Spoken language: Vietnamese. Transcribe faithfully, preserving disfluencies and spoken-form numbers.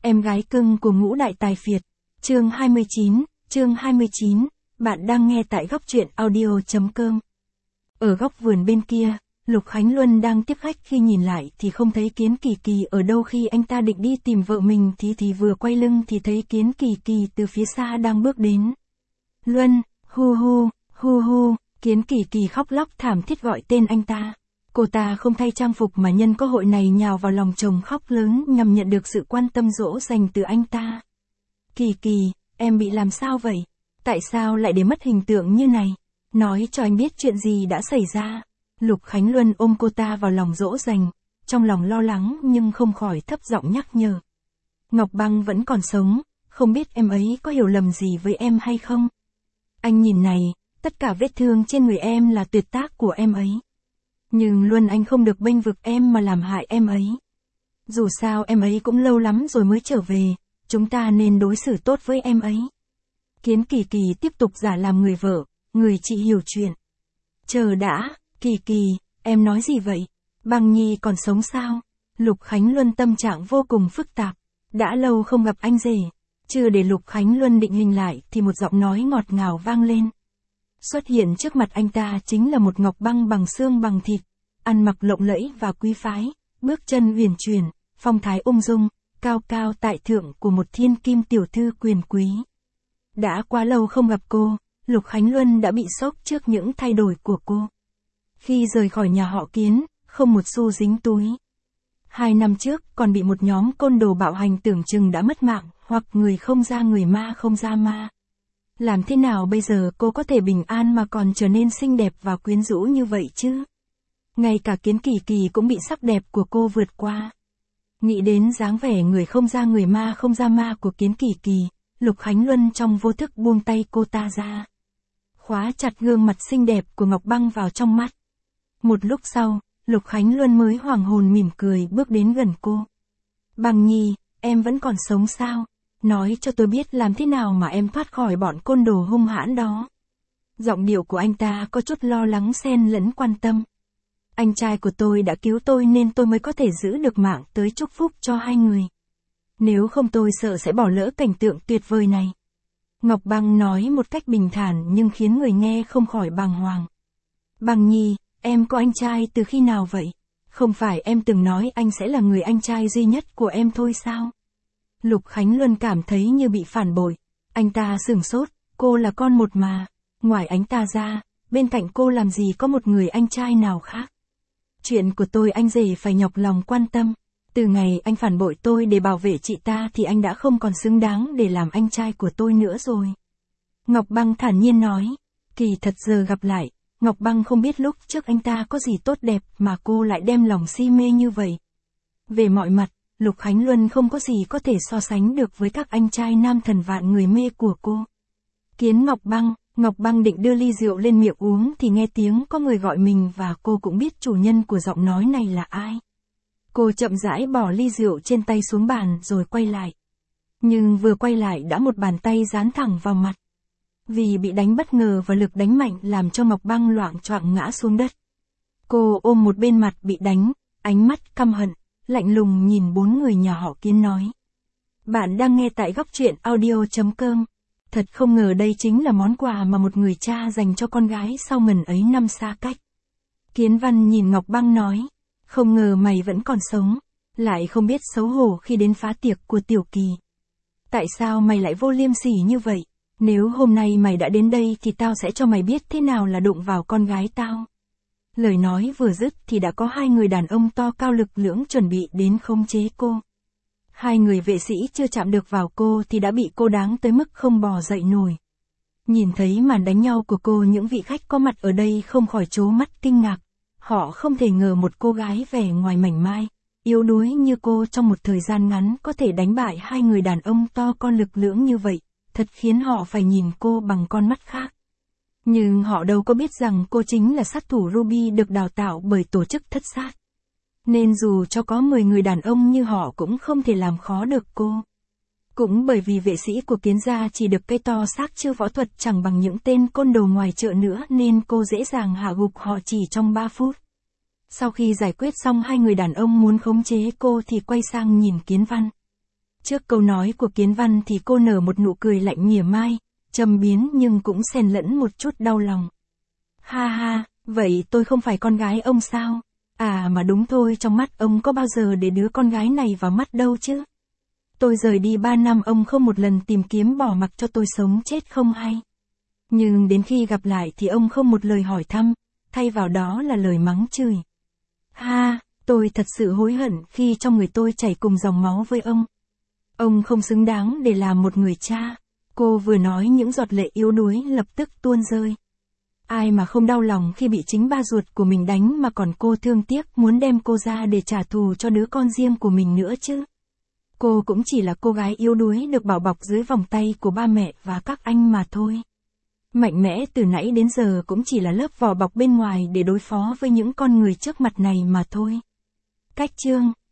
Em gái cưng của ngũ đại tài phiệt. Chương hai mươi chín, chương hai mươi chín, bạn đang nghe tại góc truyện audio.com. Ở góc vườn bên kia, Lục Khánh Luân đang tiếp khách, khi nhìn lại thì không thấy Kiến Kỳ Kỳ ở đâu. Khi anh ta định đi tìm vợ mình thì thì vừa quay lưng thì thấy Kiến Kỳ Kỳ từ phía xa đang bước đến. Luân, hu hu, hu hu, Kiến Kỳ Kỳ khóc lóc thảm thiết gọi tên anh ta. Cô ta không thay trang phục mà nhân cơ hội này nhào vào lòng chồng khóc lớn nhằm nhận được sự quan tâm dỗ dành từ anh ta. Kỳ Kỳ, em bị làm sao vậy? Tại sao lại để mất hình tượng như này? Nói cho anh biết chuyện gì đã xảy ra. Lục Khánh Luân ôm cô ta vào lòng dỗ dành, trong lòng lo lắng nhưng không khỏi thấp giọng nhắc nhở. Ngọc Băng vẫn còn sống, không biết em ấy có hiểu lầm gì với em hay không? Anh nhìn này, tất cả vết thương trên người em là tuyệt tác của em ấy. Nhưng Luân anh không được bênh vực em mà làm hại em ấy. Dù sao em ấy cũng lâu lắm rồi mới trở về, chúng ta nên đối xử tốt với em ấy. Kiến Kỳ Kỳ tiếp tục giả làm người vợ, người chị hiểu chuyện. Chờ đã, Kỳ Kỳ, em nói gì vậy? Băng Nhi còn sống sao? Lục Khánh Luân tâm trạng vô cùng phức tạp. Đã lâu không gặp anh rể. Chưa để Lục Khánh Luân định hình lại thì một giọng nói ngọt ngào vang lên. Xuất hiện trước mặt anh ta chính là một Ngọc Băng bằng xương bằng thịt, ăn mặc lộng lẫy và quý phái, bước chân huyền chuyển, phong thái ung dung, cao cao tại thượng của một thiên kim tiểu thư quyền quý. Đã quá lâu không gặp cô, Lục Khánh Luân đã bị sốc trước những thay đổi của cô. Khi rời khỏi nhà họ Kiến, không một xu dính túi. Hai năm trước còn bị một nhóm côn đồ bạo hành tưởng chừng đã mất mạng, hoặc người không ra người ma không ra ma. Làm thế nào bây giờ cô có thể bình an mà còn trở nên xinh đẹp và quyến rũ như vậy chứ? Ngay cả Kiến Kỳ Kỳ cũng bị sắc đẹp của cô vượt qua. Nghĩ đến dáng vẻ người không ra người ma không ra ma của Kiến Kỳ Kỳ, Lục Khánh Luân trong vô thức buông tay cô ta ra. Khóa chặt gương mặt xinh đẹp của Ngọc Băng vào trong mắt. Một lúc sau, Lục Khánh Luân mới hoàng hồn mỉm cười bước đến gần cô. Băng Nhi, em vẫn còn sống sao? Nói cho tôi biết làm thế nào mà em thoát khỏi bọn côn đồ hung hãn đó. Giọng điệu của anh ta có chút lo lắng xen lẫn quan tâm. Anh trai của tôi đã cứu tôi nên tôi mới có thể giữ được mạng tới chúc phúc cho hai người. Nếu không tôi sợ sẽ bỏ lỡ cảnh tượng tuyệt vời này. Ngọc Băng nói một cách bình thản nhưng khiến người nghe không khỏi bàng hoàng. Băng Nhi, em có anh trai từ khi nào vậy? Không phải em từng nói anh sẽ là người anh trai duy nhất của em thôi sao? Lục Khánh Luân cảm thấy như bị phản bội. Anh ta sửng sốt, cô là con một mà. Ngoài anh ta ra, bên cạnh cô làm gì có một người anh trai nào khác. Chuyện của tôi anh rể phải nhọc lòng quan tâm. Từ ngày anh phản bội tôi để bảo vệ chị ta thì anh đã không còn xứng đáng để làm anh trai của tôi nữa rồi. Ngọc Băng thản nhiên nói. Kỳ thật giờ gặp lại, Ngọc Băng không biết lúc trước anh ta có gì tốt đẹp mà cô lại đem lòng si mê như vậy. Về mọi mặt, Lục Khánh Luân không có gì có thể so sánh được với các anh trai nam thần vạn người mê của cô. Kiến Ngọc Băng, Ngọc Băng định đưa ly rượu lên miệng uống thì nghe tiếng có người gọi mình và cô cũng biết chủ nhân của giọng nói này là ai. Cô chậm rãi bỏ ly rượu trên tay xuống bàn rồi quay lại. Nhưng vừa quay lại đã một bàn tay dán thẳng vào mặt. Vì bị đánh bất ngờ và lực đánh mạnh làm cho Ngọc Băng loạng choạng ngã xuống đất. Cô ôm một bên mặt bị đánh, ánh mắt căm hận, lạnh lùng nhìn bốn người nhà họ Kiến nói. Bạn đang nghe tại góc truyện audio.com. Thật không ngờ đây chính là món quà mà một người cha dành cho con gái sau ngần ấy năm xa cách. Kiến Văn nhìn Ngọc Băng nói. Không ngờ mày vẫn còn sống, lại không biết xấu hổ khi đến phá tiệc của Tiểu Kỳ. Tại sao mày lại vô liêm sỉ như vậy? Nếu hôm nay mày đã đến đây thì tao sẽ cho mày biết thế nào là đụng vào con gái tao. Lời nói vừa dứt thì đã có hai người đàn ông to cao lực lưỡng chuẩn bị đến khống chế cô. Hai người vệ sĩ chưa chạm được vào cô thì đã bị cô đáng tới mức không bò dậy nổi. Nhìn thấy màn đánh nhau của cô, những vị khách có mặt ở đây không khỏi trố mắt kinh ngạc. Họ không thể ngờ một cô gái vẻ ngoài mảnh mai, yếu đuối như cô trong một thời gian ngắn có thể đánh bại hai người đàn ông to con lực lưỡng như vậy, thật khiến họ phải nhìn cô bằng con mắt khác. Nhưng họ đâu có biết rằng cô chính là sát thủ Ruby được đào tạo bởi tổ chức thất sát. Nên dù cho có mười người đàn ông như họ cũng không thể làm khó được cô. Cũng bởi vì vệ sĩ của Kiến gia chỉ được cây to xác chưa võ thuật chẳng bằng những tên côn đồ ngoài chợ nữa nên cô dễ dàng hạ gục họ chỉ trong ba phút. Sau khi giải quyết xong hai người đàn ông muốn khống chế cô thì quay sang nhìn Kiến Văn. Trước câu nói của Kiến Văn thì cô nở một nụ cười lạnh mỉa mai, châm biếm nhưng cũng xen lẫn một chút đau lòng. Ha ha, vậy tôi không phải con gái ông sao? À mà đúng thôi, trong mắt ông có bao giờ để đứa con gái này vào mắt đâu chứ? Tôi rời đi ba năm ông không một lần tìm kiếm bỏ mặc cho tôi sống chết không hay. Nhưng đến khi gặp lại thì ông không một lời hỏi thăm, thay vào đó là lời mắng chửi. Ha, tôi thật sự hối hận khi trong người tôi chảy cùng dòng máu với ông. Ông không xứng đáng để làm một người cha. Cô vừa nói những giọt lệ yếu đuối lập tức tuôn rơi. Ai mà không đau lòng khi bị chính ba ruột của mình đánh mà còn cô thương tiếc muốn đem cô ra để trả thù cho đứa con riêng của mình nữa chứ. Cô cũng chỉ là cô gái yếu đuối được bảo bọc dưới vòng tay của ba mẹ và các anh mà thôi. Mạnh mẽ từ nãy đến giờ cũng chỉ là lớp vỏ bọc bên ngoài để đối phó với những con người trước mặt này mà thôi. Cách chương